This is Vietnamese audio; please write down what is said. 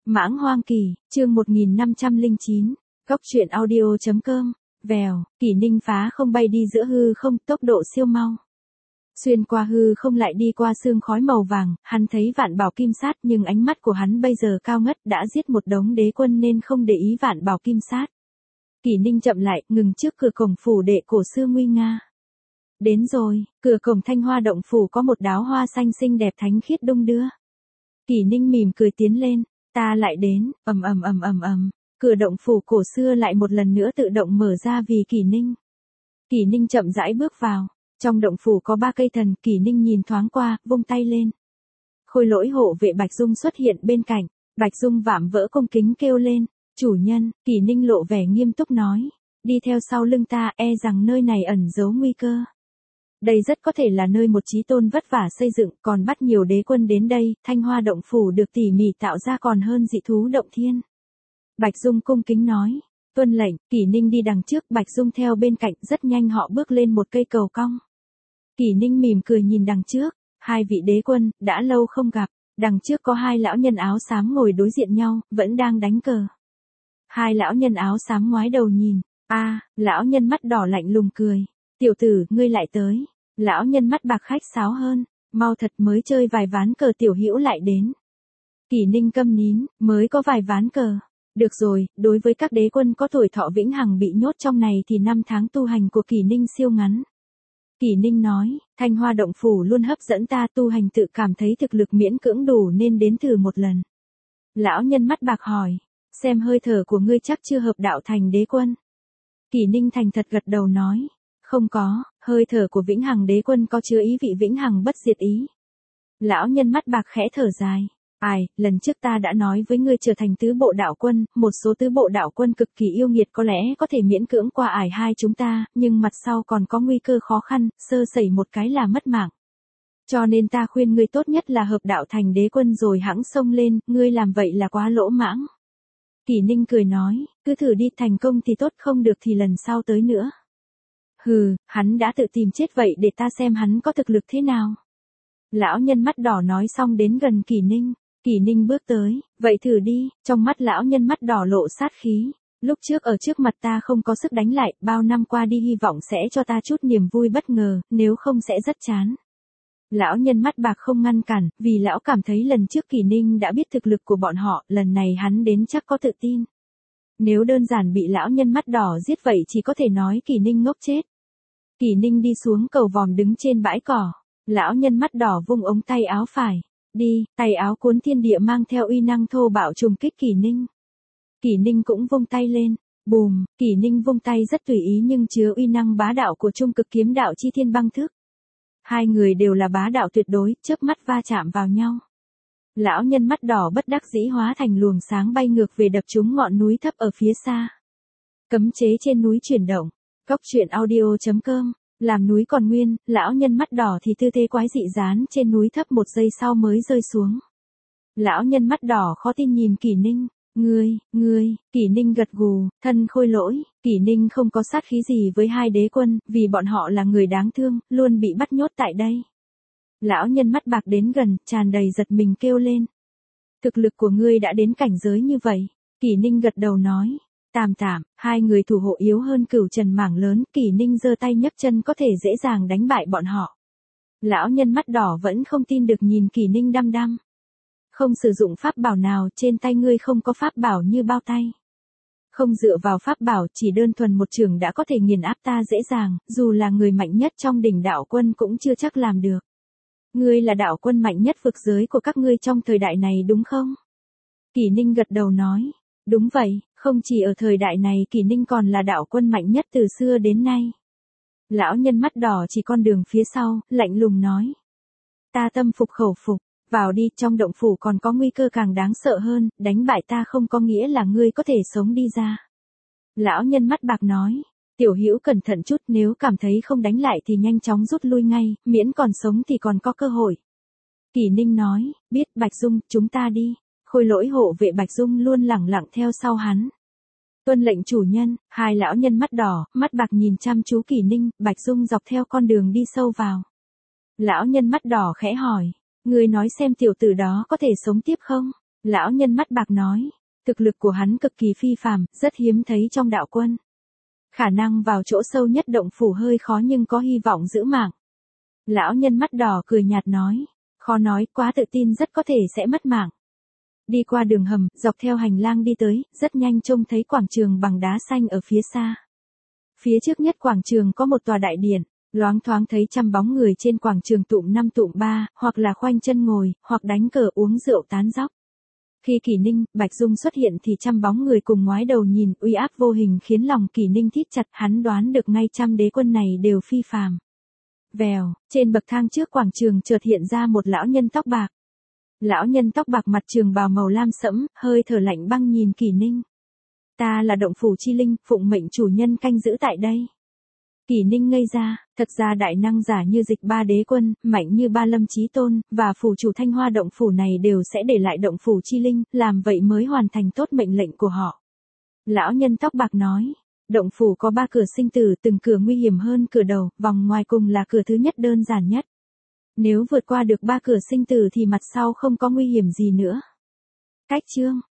Mãng hoang kỳ, chương 1509, Cốc truyện audio.com, vèo, Kỷ Ninh phá không bay đi giữa hư không, tốc độ siêu mau. Xuyên qua hư không lại đi qua sương khói màu vàng, hắn thấy Vạn Bảo Kim Sát nhưng ánh mắt của hắn bây giờ cao ngất, đã giết một đống đế quân nên không để ý Vạn Bảo Kim Sát. Kỷ Ninh chậm lại, ngừng trước cửa cổng phủ đệ cổ xưa nguy nga. Đến rồi, cửa cổng Thanh Hoa động phủ có một đóa hoa xanh xinh đẹp thánh khiết đung đưa. Kỷ Ninh mỉm cười tiến lên, ta lại đến, ầm. Cửa động phủ cổ xưa lại một lần nữa tự động mở ra vì Kỷ Ninh. Kỷ Ninh chậm rãi bước vào, trong động phủ có 3 cây thần, Kỷ Ninh nhìn thoáng qua, vung tay lên. Khôi lỗi hộ vệ Bạch Dung xuất hiện bên cạnh, Bạch Dung vạm vỡ cung kính kêu lên, chủ nhân. Kỷ Ninh lộ vẻ nghiêm túc nói, đi theo sau lưng ta, e rằng nơi này ẩn giấu nguy cơ. Đây rất có thể là nơi một chí tôn vất vả xây dựng, còn bắt nhiều đế quân đến đây, Thanh Hoa động phủ được tỉ mỉ tạo ra còn hơn dị thú động thiên. Bạch Dung cung kính nói, tuân lệnh. Kỷ Ninh đi đằng trước, Bạch Dung theo bên cạnh, rất nhanh họ bước lên một cây cầu cong. Kỷ Ninh mỉm cười nhìn đằng trước, 2 vị đế quân, đã lâu không gặp, đằng trước có 2 lão nhân áo xám ngồi đối diện nhau, vẫn đang đánh cờ. 2 lão nhân áo xám ngoái đầu nhìn, lão nhân mắt đỏ lạnh lùng cười, tiểu tử, ngươi lại tới. Lão nhân mắt bạc khách sáo hơn, mau thật, mới chơi vài ván cờ tiểu hữu lại đến. Kỷ Ninh câm nín, mới có vài ván cờ. Được rồi, đối với các đế quân có tuổi thọ vĩnh hằng bị nhốt trong này thì 5 tháng tu hành của Kỷ Ninh siêu ngắn. Kỷ Ninh nói, Thanh Hoa động phủ luôn hấp dẫn ta, tu hành tự cảm thấy thực lực miễn cưỡng đủ nên đến thử một lần. Lão nhân mắt bạc hỏi, xem hơi thở của ngươi chắc chưa hợp đạo thành đế quân. Kỷ Ninh thành thật gật đầu nói, không có, hơi thở của vĩnh hằng đế quân có chứa ý vị vĩnh hằng bất diệt ý. Lão nhân mắt bạc khẽ thở dài, lần trước ta đã nói với ngươi trở thành tứ bộ đạo quân, một số tứ bộ đạo quân cực kỳ yêu nghiệt có lẽ có thể miễn cưỡng qua ải hai chúng ta, nhưng mặt sau còn có nguy cơ khó khăn, sơ sẩy một cái là mất mạng. Cho nên ta khuyên ngươi tốt nhất là hợp đạo thành đế quân rồi hẵng xông lên, ngươi làm vậy là quá lỗ mãng. Kỷ Ninh cười nói, cứ thử đi, thành công thì tốt, không được thì lần sau tới nữa. Hừ, hắn đã tự tìm chết vậy, để ta xem hắn có thực lực thế nào. Lão nhân mắt đỏ nói xong đến gần Kỷ Ninh. Kỷ Ninh bước tới, vậy thử đi. Trong mắt lão nhân mắt đỏ lộ sát khí. Lúc trước ở trước mặt ta không có sức đánh lại, bao năm qua đi hy vọng sẽ cho ta chút niềm vui bất ngờ, nếu không sẽ rất chán. Lão nhân mắt bạc không ngăn cản, vì lão cảm thấy lần trước Kỷ Ninh đã biết thực lực của bọn họ, lần này hắn đến chắc có tự tin. Nếu đơn giản bị lão nhân mắt đỏ giết vậy chỉ có thể nói Kỷ Ninh ngốc chết. Kỷ Ninh đi xuống cầu vòm đứng trên bãi cỏ. Lão nhân mắt đỏ vung ống tay áo phải. Đi, tay áo cuốn thiên địa mang theo uy năng thô bạo trùng kích Kỷ Ninh. Kỷ Ninh cũng vung tay lên. Bùm, Kỷ Ninh vung tay rất tùy ý nhưng chứa uy năng bá đạo của trung cực kiếm đạo chi thiên băng thức. 2 người đều là bá đạo tuyệt đối, chớp mắt va chạm vào nhau. Lão nhân mắt đỏ bất đắc dĩ hóa thành luồng sáng bay ngược về đập trúng ngọn núi thấp ở phía xa. Cấm chế trên núi chuyển động. Cốc truyện audio.com, làm núi còn nguyên, lão nhân mắt đỏ thì tư thế quái dị dán trên núi thấp 1 giây sau mới rơi xuống. Lão nhân mắt đỏ khó tin nhìn Kỷ Ninh, ngươi, Kỷ Ninh gật gù, thân khôi lỗi. Kỷ Ninh không có sát khí gì với 2 đế quân, vì bọn họ là người đáng thương, luôn bị bắt nhốt tại đây. Lão nhân mắt bạc đến gần, tràn đầy giật mình kêu lên. Thực lực của ngươi đã đến cảnh giới như vậy. Kỷ Ninh gật đầu nói. Tạm, 2 người thủ hộ yếu hơn Cửu Trần mảng lớn, Kỷ Ninh giơ tay nhấc chân có thể dễ dàng đánh bại bọn họ. Lão nhân mắt đỏ vẫn không tin được nhìn Kỷ Ninh đăm đăm. Không sử dụng pháp bảo nào, trên tay ngươi không có pháp bảo như bao tay. Không dựa vào pháp bảo, chỉ đơn thuần một chưởng đã có thể nghiền áp ta dễ dàng, dù là người mạnh nhất trong đỉnh đạo quân cũng chưa chắc làm được. Ngươi là đạo quân mạnh nhất vực giới của các ngươi trong thời đại này đúng không? Kỷ Ninh gật đầu nói. Đúng vậy, không chỉ ở thời đại này Kỷ Ninh còn là đạo quân mạnh nhất từ xưa đến nay. Lão nhân mắt đỏ chỉ con đường phía sau, lạnh lùng nói. Ta tâm phục khẩu phục, vào đi, trong động phủ còn có nguy cơ càng đáng sợ hơn, đánh bại ta không có nghĩa là ngươi có thể sống đi ra. Lão nhân mắt bạc nói, tiểu hữu cẩn thận chút, nếu cảm thấy không đánh lại thì nhanh chóng rút lui ngay, miễn còn sống thì còn có cơ hội. Kỷ Ninh nói, biết. Bạch Dung, chúng ta đi. Khôi lỗi hộ vệ Bạch Dung luôn lẳng lặng theo sau hắn. Tuân lệnh chủ nhân. 2 lão nhân mắt đỏ, mắt bạc nhìn chăm chú Kỷ Ninh. Bạch Dung dọc theo con đường đi sâu vào. Lão nhân mắt đỏ khẽ hỏi, ngươi nói xem tiểu tử đó có thể sống tiếp không? Lão nhân mắt bạc nói, thực lực của hắn cực kỳ phi phàm, rất hiếm thấy trong đạo quân. Khả năng vào chỗ sâu nhất động phủ hơi khó nhưng có hy vọng giữ mạng. Lão nhân mắt đỏ cười nhạt nói, khó nói, quá tự tin rất có thể sẽ mất mạng. Đi qua đường hầm, dọc theo hành lang đi tới, rất nhanh trông thấy quảng trường bằng đá xanh ở phía xa. Phía trước nhất quảng trường có một tòa đại điện, loáng thoáng thấy trăm bóng người trên quảng trường tụm 5 tụm 3, hoặc là khoanh chân ngồi, hoặc đánh cờ uống rượu tán dóc. Khi Kỷ Ninh, Bạch Dung xuất hiện thì trăm bóng người cùng ngoái đầu nhìn, uy áp vô hình khiến lòng Kỷ Ninh thít chặt, hắn đoán được ngay trăm đế quân này đều phi phàm. Vèo, trên bậc thang trước quảng trường chợt hiện ra một lão nhân tóc bạc. Lão nhân tóc bạc mặt trường bào màu lam sẫm, hơi thở lạnh băng nhìn Kỷ Ninh. Ta là động phủ chi linh, phụng mệnh chủ nhân canh giữ tại đây. Kỷ Ninh ngây ra, thật ra đại năng giả như Dịch Ba Đế Quân, mạnh như Ba Lâm Chí Tôn, và phủ chủ Thanh Hoa động phủ này đều sẽ để lại động phủ chi linh, làm vậy mới hoàn thành tốt mệnh lệnh của họ. Lão nhân tóc bạc nói, động phủ có 3 cửa sinh tử, từng cửa nguy hiểm hơn cửa đầu, vòng ngoài cùng là cửa thứ nhất đơn giản nhất. Nếu vượt qua được 3 cửa sinh tử thì mặt sau không có nguy hiểm gì nữa. Cách chương